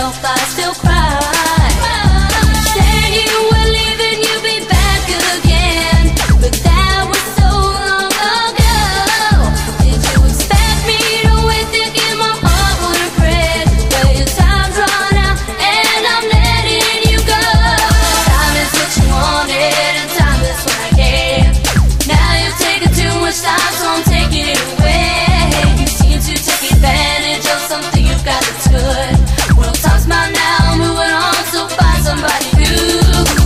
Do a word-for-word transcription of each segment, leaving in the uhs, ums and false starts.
myself, I still cry. Said you were leaving, you'd be back again, but that was so long ago. Did you expect me to wait, thinking my heart wouldn't break? But your time's run out and I'm letting you go. Time is what you wanted and time is what I gave. Now you've taken too much time, so I'm taking it away. You seem to take advantage of something you've got that's good. Well, time's mine now, moving on, so find somebody new.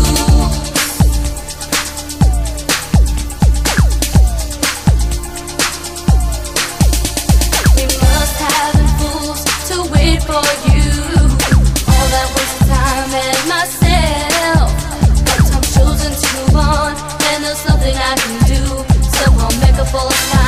We must have been fools to wait for you. All that was time and myself. But I'm chosen to move on, and there's nothing I can do. So I'll make up all the time.